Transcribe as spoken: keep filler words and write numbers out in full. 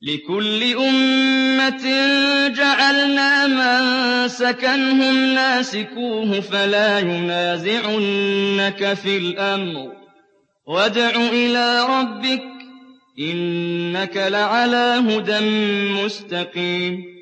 لِكُلِّ أُمَّةٍ جَعَلْنَا مَنسَكًا هُمْ نَاسِكُوهُ فَلَا يُنَازِعُنَّكَ فِي الْأَمْرِ ۚ وَادْعُ إِلَىٰ رَبِّكَ ۖ إِنَّكَ لَعَلَىٰ هُدًى مُّسْتَقِيمٍ